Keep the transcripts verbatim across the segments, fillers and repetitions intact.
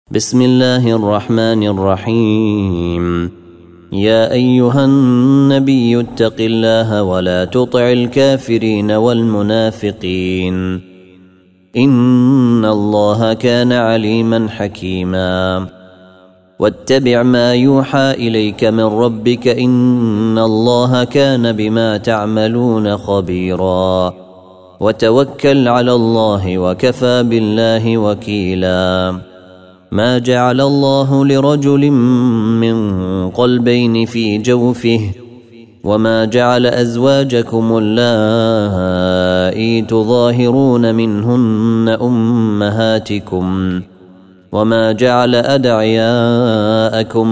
بسم الله الرحمن الرحيم. يا أيها النبي اتق الله ولا تطع الكافرين والمنافقين إن الله كان عليما حكيما. واتبع ما يوحى إليك من ربك إن الله كان بما تعملون خبيرا. وتوكل على الله وكفى بالله وكيلا. ما جعل الله لرجل من قلبين في جوفه وما جعل أزواجكم اللائي تظاهرون منهن أمهاتكم وما جعل أدعياءكم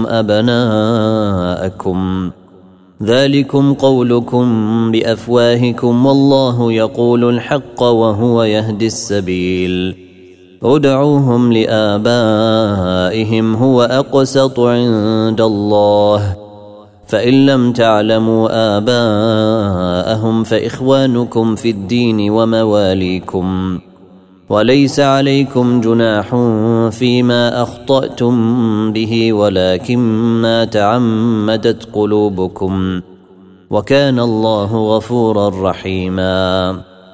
أبناءكم ذلكم قولكم بأفواهكم والله يقول الحق وهو يهدي السبيل. ادعوهم لآبائهم هو أقسط عند الله فإن لم تعلموا آباءهم فإخوانكم في الدين ومواليكم وليس عليكم جناح فيما أخطأتم به ولكن ما تعمدت قلوبكم وكان الله غفورا رحيما.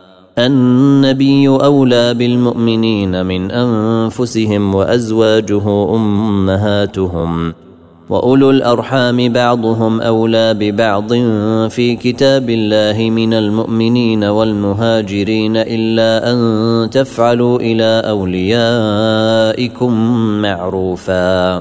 النبي أولى بالمؤمنين من أنفسهم وأزواجه أمهاتهم وأولو الأرحام بعضهم أولى ببعض في كتاب الله من المؤمنين والمهاجرين إلا أن تفعلوا إلى أوليائكم معروفا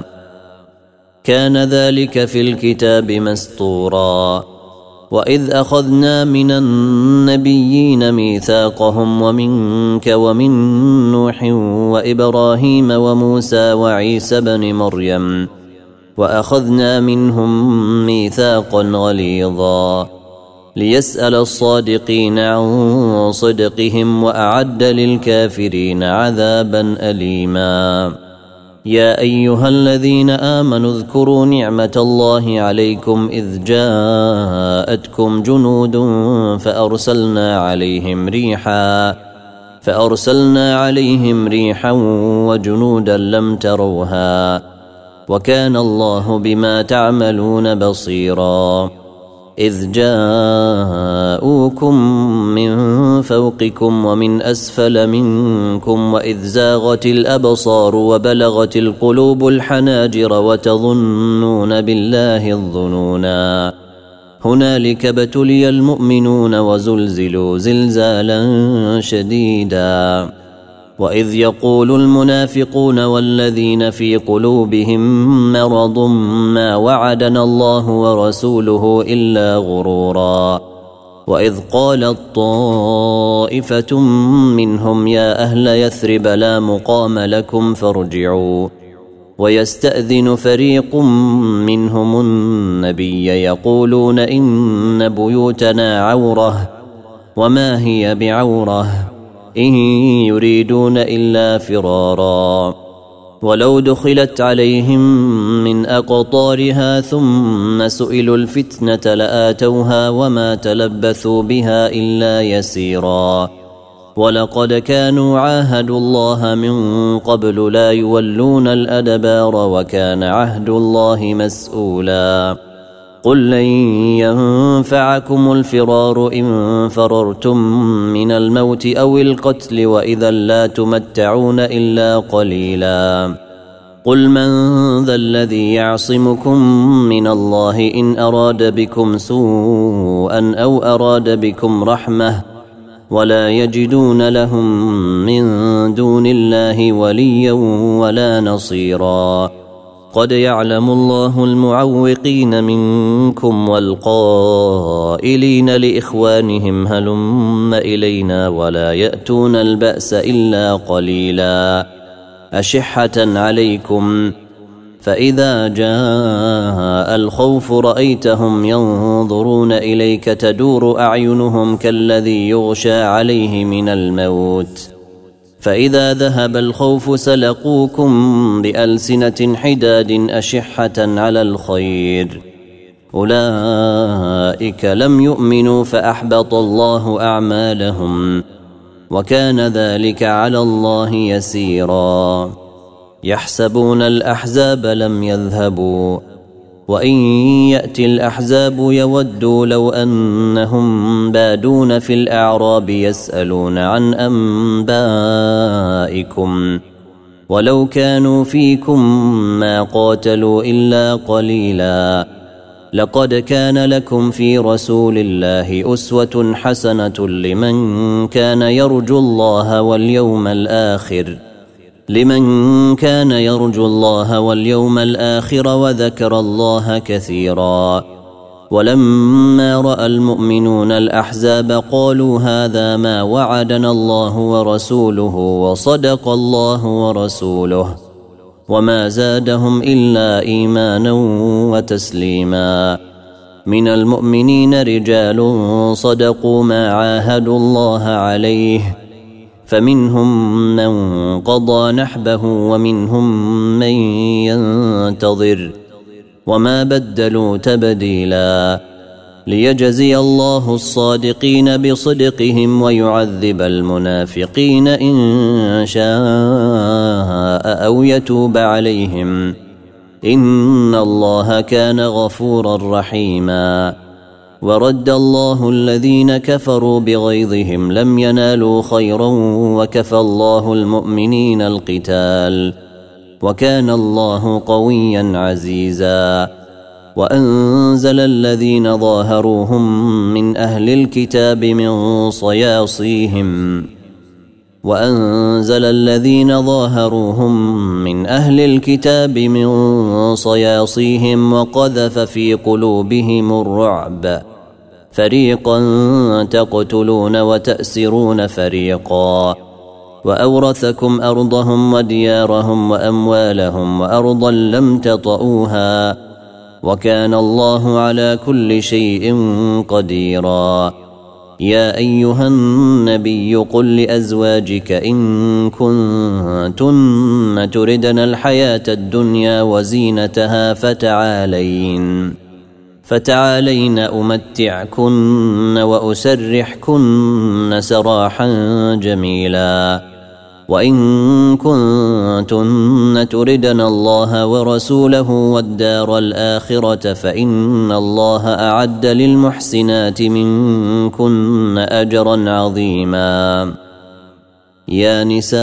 كان ذلك في الكتاب مسطورا. وإذ أخذنا من النبيين ميثاقهم ومنك ومن نوح وإبراهيم وموسى وعيسى بن مريم وأخذنا منهم ميثاقا غليظا ليسأل الصادقين عن صدقهم وأعد للكافرين عذابا أليما. يا أيها الذين آمنوا اذكروا نعمة الله عليكم إذ جاءتكم جنود فأرسلنا عليهم ريحا فأرسلنا عليهم ريحا وجنودا لم تروها وكان الله بما تعملون بصيرا. إذ جاءوكم من فوقكم ومن أسفل منكم وإذ زاغت الأبصار وبلغت القلوب الحناجر وتظنون بالله الظنونا هنالك ابتلي المؤمنون وزلزلوا زلزالا شديدا. وإذ يقول المنافقون والذين في قلوبهم مرض ما وعدنا الله ورسوله إلا غرورا. وإذ قالت طائفة منهم يا أهل يثرب لا مقام لكم فارجعوا ويستأذن فريق منهم النبي يقولون إن بيوتنا عورة وما هي بعورة إن يريدون إلا فرارا. ولو دخلت عليهم من أقطارها ثم سئلوا الفتنة لآتوها وما تلبثوا بها إلا يسيرا. ولقد كانوا عاهدوا الله من قبل لا يولون الأدبار وكان عهد الله مسؤولا. قل لن ينفعكم الفرار إن فررتم من الموت أو القتل وإذا لا تمتعون إلا قليلا. قل من ذا الذي يعصمكم من الله إن أراد بكم سوءا أو أراد بكم رحمة ولا يجدون لهم من دون الله وليا ولا نصيرا. قد يعلم الله المعوقين منكم والقائلين لإخوانهم هلم إلينا ولا يأتون البأس إلا قليلا أشحة عليكم فإذا جاء الخوف رأيتهم ينظرون إليك تدور أعينهم كالذي يغشى عليه من الموت فإذا ذهب الخوف سلقوكم بألسنة حداد أشحة على الخير أولئك لم يؤمنوا فأحبط الله أعمالهم وكان ذلك على الله يسيرا. يحسبون الأحزاب لم يذهبوا وإن يأتي الأحزاب يودوا لو أنهم بادون في الأعراب يسألون عن أنبائكم ولو كانوا فيكم ما قاتلوا إلا قليلا لقد كان لكم في رسول الله أسوة حسنة لمن كان يرجو الله واليوم الآخر لمن كان يرجو الله واليوم الآخر وذكر الله كثيرا ولما رأى المؤمنون الأحزاب قالوا هذا ما وعدنا الله ورسوله وصدق الله ورسوله وما زادهم إلا إيمانا وتسليما من المؤمنين رجال صدقوا ما عاهدوا الله عليه فمنهم من قضى نحبه ومنهم من ينتظر وما بدلوا تبديلا ليجزي الله الصادقين بصدقهم ويعذب المنافقين إن شاء أو يتوب عليهم إن الله كان غفورا رحيما ورد الله الذين كفروا بغيظهم لم ينالوا خيرا وكفى الله المؤمنين القتال وكان الله قويا عزيزا وأنزل الذين ظاهروهم من أهل الكتاب من صياصيهم وأنزل الذين ظاهروهم من أهل الكتاب من صياصيهم وقذف في قلوبهم الرعب فريقا تقتلون وتأسرون فريقا وأورثكم أرضهم وديارهم وأموالهم وأرضا لم تطئوها وكان الله على كل شيء قديرا يا أيها النبي قل لأزواجك إن كنتن تردن الحياة الدنيا وزينتها فتعالين فتعالين أمتعكن وأسرحكن سراحا جميلا وإن كنتن تردن الله ورسوله والدار الآخرة فإن الله أعد للمحسنات منكن أجرا عظيما يا نساء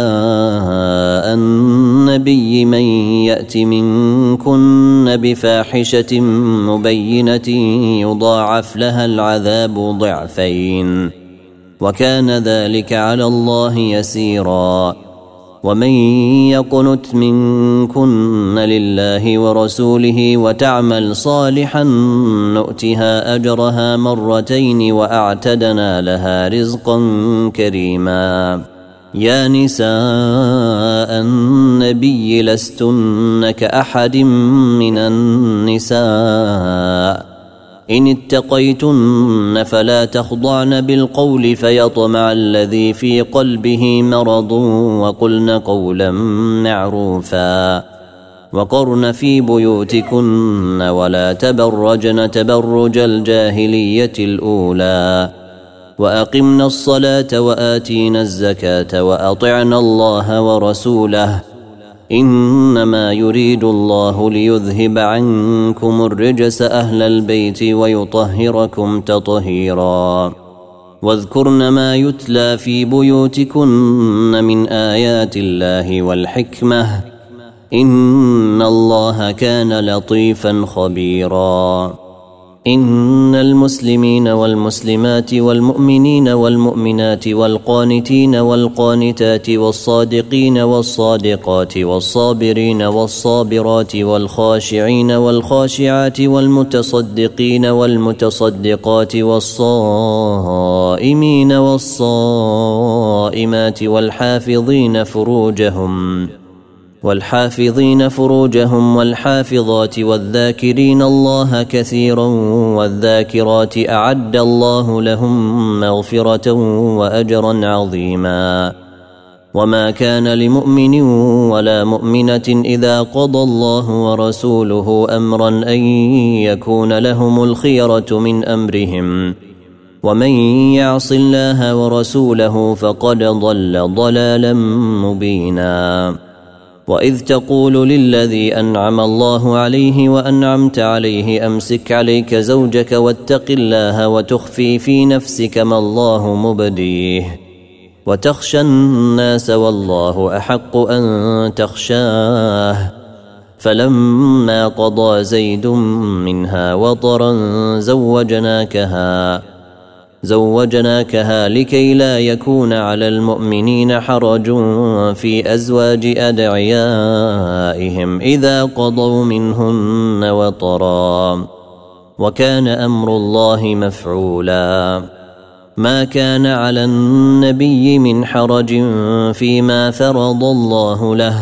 النبي من يأت منكن بفاحشة مبينة يضاعف لها العذاب ضعفين وكان ذلك على الله يسيرا ومن يقنت منكن لله ورسوله وتعمل صالحا نؤتها أجرها مرتين وأعتدنا لها رزقا كريما يا نساء النبي لستن كأحد من النساء إن اتقيتن فلا تخضعن بالقول فيطمع الذي في قلبه مرض وقلن قولا معروفا وقرن في بيوتكن ولا تبرجن تبرج الجاهلية الأولى وأقمنا الصلاة وآتينا الزكاة وأطعنا الله ورسوله إنما يريد الله ليذهب عنكم الرجس أهل البيت ويطهركم تطهيرا واذكرن ما يتلى في بيوتكن من آيات الله والحكمة إن الله كان لطيفا خبيرا إن المسلمين والمسلمات والمؤمنين والمؤمنات والقانتين والقانتات والصادقين والصادقات والصابرين والصابرات والخاشعين والخاشعات والمتصدقين والمتصدقات والصائمين والصائمات والحافظين فروجهم والحافظين فروجهم والحافظات والذاكرين الله كثيرا والذاكرات أعد الله لهم مغفرة وأجرا عظيما وما كان لمؤمن ولا مؤمنة إذا قضى الله ورسوله أمرا أن يكون لهم الخيرة من أمرهم ومن يعص الله ورسوله فقد ضل ضلالا مبينا وإذ تقول للذي أنعم الله عليه وأنعمت عليه أمسك عليك زوجك واتق الله وتخفي في نفسك ما الله مبديه وتخشى الناس والله أحق أن تخشاه فلما قضى زيد منها وطرا زوجناكها زوجناكها لكي لا يكون على المؤمنين حرج في أزواج أدعيائهم إذا قضوا منهن وطرا وكان أمر الله مفعولا ما كان على النبي من حرج فيما فرض الله له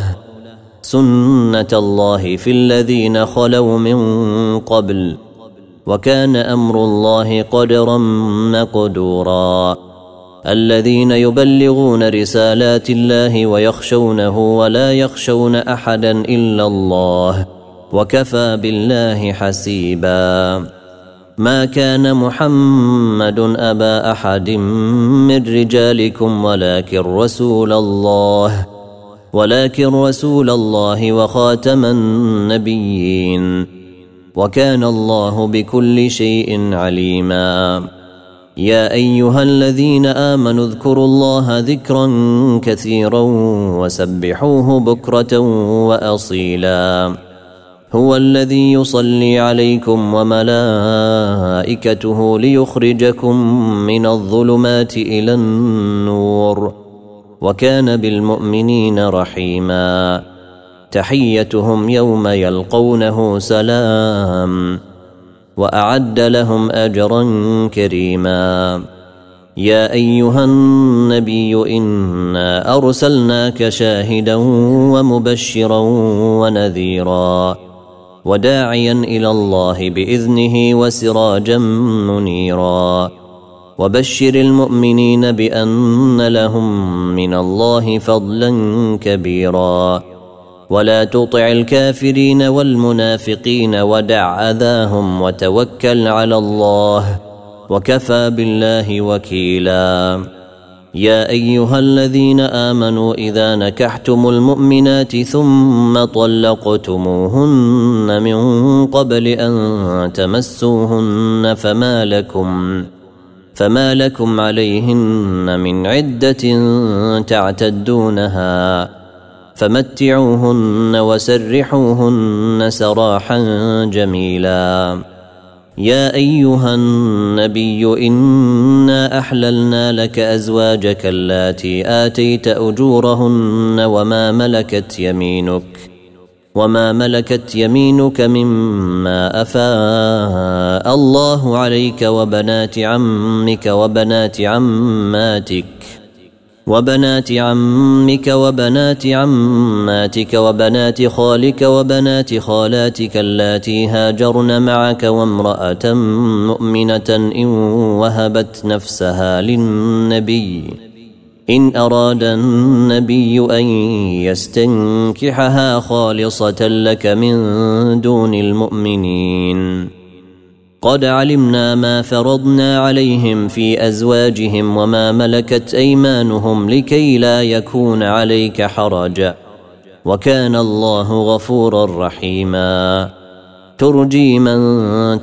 سنة الله في الذين خلوا من قبل وكان أمر الله قدرا مقدورا الذين يبلغون رسالات الله ويخشونه ولا يخشون أحدا إلا الله وكفى بالله حسيبا ما كان محمد أبا أحد من رجالكم ولكن رسول الله ولكن رسول الله وخاتم النبيين وكان الله بكل شيء عليما يا أيها الذين آمنوا اذكروا الله ذكرا كثيرا وسبحوه بكرة وأصيلا هو الذي يصلي عليكم وملائكته ليخرجكم من الظلمات إلى النور وكان بالمؤمنين رحيما تحيتهم يوم يلقونه سلام وأعد لهم أجرا كريما يا أيها النبي إنا أرسلناك شاهدا ومبشرا ونذيرا وداعيا إلى الله بإذنه وسراجا منيرا وبشر المؤمنين بأن لهم من الله فضلا كبيرا ولا تطع الكافرين والمنافقين ودع أذاهم وتوكل على الله وكفى بالله وكيلا يا أيها الذين آمنوا إذا نكحتم المؤمنات ثم طلقتموهن من قبل أن تمسوهن فما لكم فما لكم عليهن من عدة تعتدونها فمتعوهن وسرحوهن سراحا جميلا يا أيها النبي إنا أحللنا لك أزواجك اللاتي آتيت أجورهن وما ملكت يمينك وما ملكت يمينك مما أفاء الله عليك وبنات عمك وبنات عماتك وبنات عمك وبنات عماتك وبنات خالك وبنات خالاتك اللاتي هاجرن معك وامرأة مؤمنة إن وهبت نفسها للنبي إن أراد النبي أن يستنكحها خالصة لك من دون المؤمنين قد علمنا ما فرضنا عليهم في أزواجهم وما ملكت أيمانهم لكي لا يكون عليك حرج وكان الله غفورا رحيما ترجي من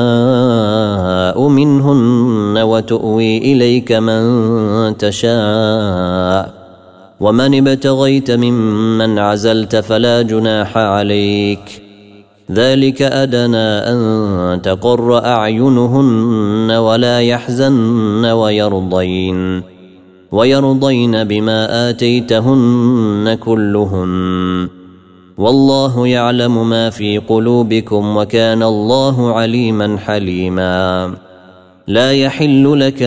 تشاء منهن وتؤوي إليك من تشاء ومن ابتغيت ممن عزلت فلا جناح عليك ذلك أدنى أن تقر أعينهن ولا يحزن ويرضين ويرضين بما آتيتهن كلهن والله يعلم ما في قلوبكم وكان الله عليما حليما لا يحل لك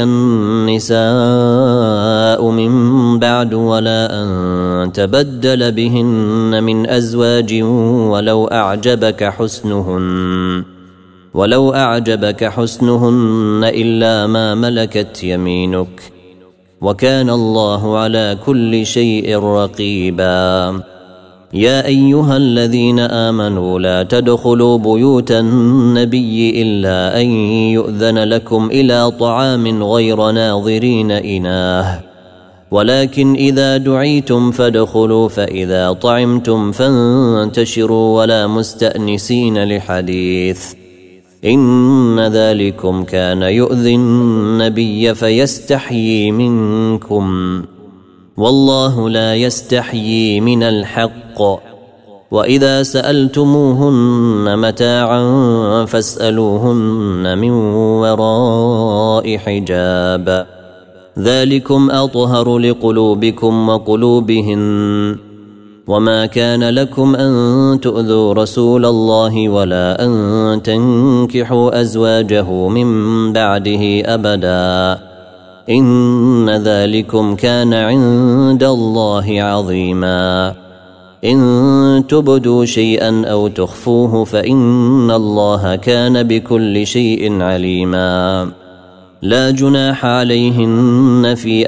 النساء من بعد ولا أن تبدل بهن من أزواج ولو أعجبك حسنهن ولو أعجبك حسنهن إلا ما ملكت يمينك وكان الله على كل شيء رقيبا يا أيها الذين آمنوا لا تدخلوا بيوت النبي إلا أن يؤذن لكم إلى طعام غير ناظرين إناه ولكن إذا دعيتم فادخلوا فإذا طعمتم فانتشروا ولا مستأنسين لحديث إن ذلكم كان يؤذي النبي فيستحيي منكم والله لا يستحيي من الحق وإذا سألتموهن متاعا فاسألوهن من وراء حجاب ذلكم أطهر لقلوبكم وقلوبهن وما كان لكم أن تؤذوا رسول الله ولا أن تنكحوا أزواجه من بعده أبدا إن ذلكم كان عند الله عظيما إن تبدوا شيئا أو تخفوه فإن الله كان بكل شيء عليما لا جناح عليهن في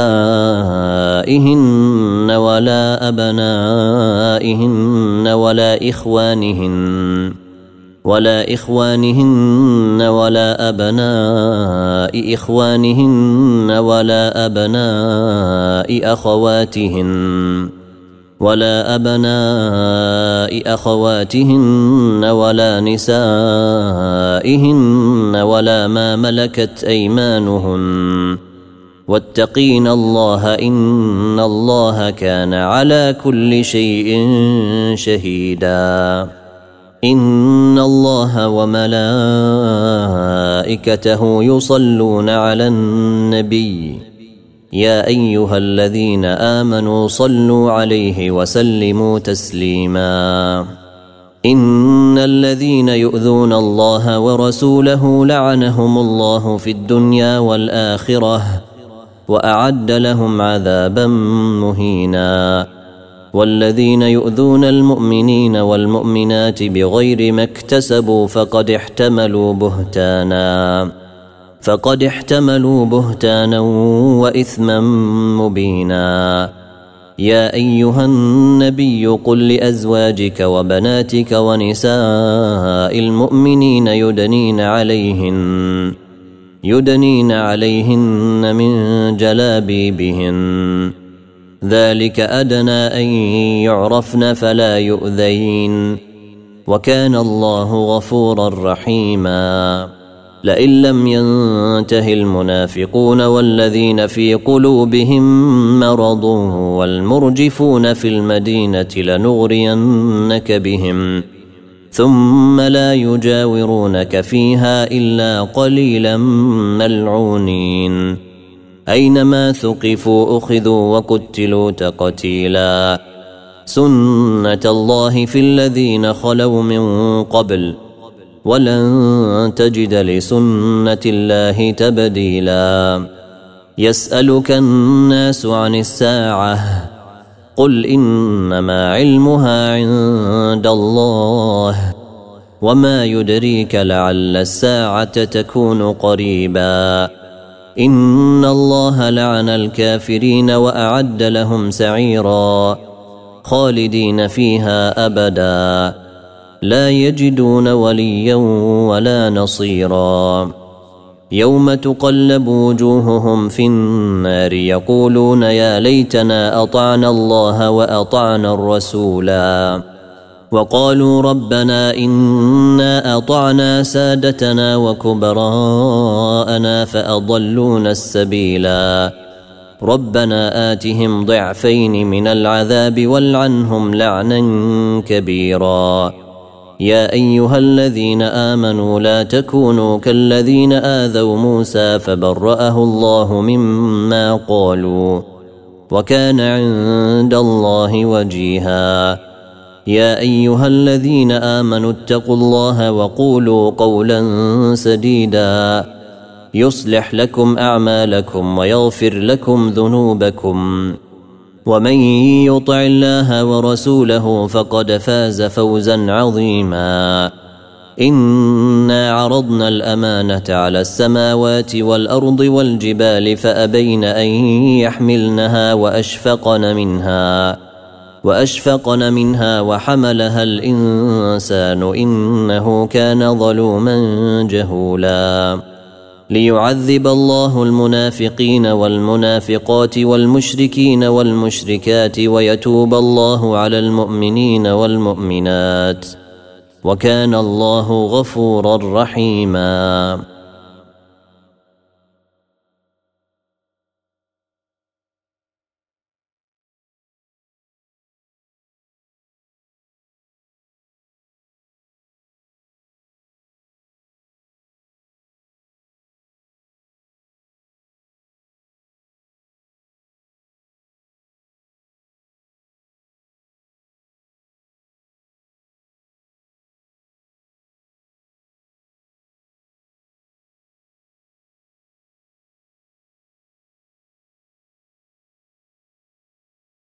آبائهن ولا أبنائهن ولا إخوانهن ولا إخوانهن ولا أبناء إخوانهن ولا أبناء أخواتهن ولا أبناء أخواتهن ولا نسائهن ولا ما ملكت أيمانهن واتقين الله إن الله كان على كل شيء شهيدا إن الله وملائكته يصلون على النبي يا أيها الذين آمنوا صلوا عليه وسلموا تسليما إن الذين يؤذون الله ورسوله لعنهم الله في الدنيا والآخرة وأعد لهم عذابا مهينا والذين يؤذون المؤمنين والمؤمنات بغير ما اكتسبوا فقد احتملوا بهتانا فقد احتملوا بهتانا وإثما مبينا يا أيها النبي قل لأزواجك وبناتك ونساء المؤمنين يدنين عليهن يدنين عليهن من جلابيبهن ذلك أدنى أن يعرفن فلا يؤذين وكان الله غفورا رحيما لئن لم ينته المنافقون والذين في قلوبهم مرض والمرجفون في المدينة لنغرينك بهم ثم لا يجاورونك فيها إلا قليلا ملعونين أينما ثقفوا أخذوا وقتلوا تقتيلا سنة الله في الذين خلوا من قبل ولن تجد لسنة الله تبديلا يسألك الناس عن الساعة قل إنما علمها عند الله وما يدريك لعل الساعة تكون قريبا إن الله لعن الكافرين وأعد لهم سعيرا خالدين فيها أبدا لا يجدون وليا ولا نصيرا يوم تقلب وجوههم في النار يقولون يا ليتنا أطعنا الله وأطعنا الرسولا وقالوا ربنا إنا أطعنا سادتنا وكبراءنا فأضلونا السبيلا ربنا آتهم ضعفين من العذاب والعنهم لعنا كبيرا يا أيها الذين آمنوا لا تكونوا كالذين آذوا موسى فبرأه الله مما قالوا وكان عند الله وجيها يا أيها الذين آمنوا اتقوا الله وقولوا قولا سديدا يصلح لكم أعمالكم ويغفر لكم ذنوبكم ومن يطع الله ورسوله فقد فاز فوزا عظيما إنا عرضنا الأمانة على السماوات والأرض والجبال فأبين أن يحملنها وأشفقن منها وأشفقن منها وحملها الإنسان إنه كان ظلوما جهولا ليعذب الله المنافقين والمنافقات والمشركين والمشركات ويتوب الله على المؤمنين والمؤمنات وكان الله غفورا رحيما.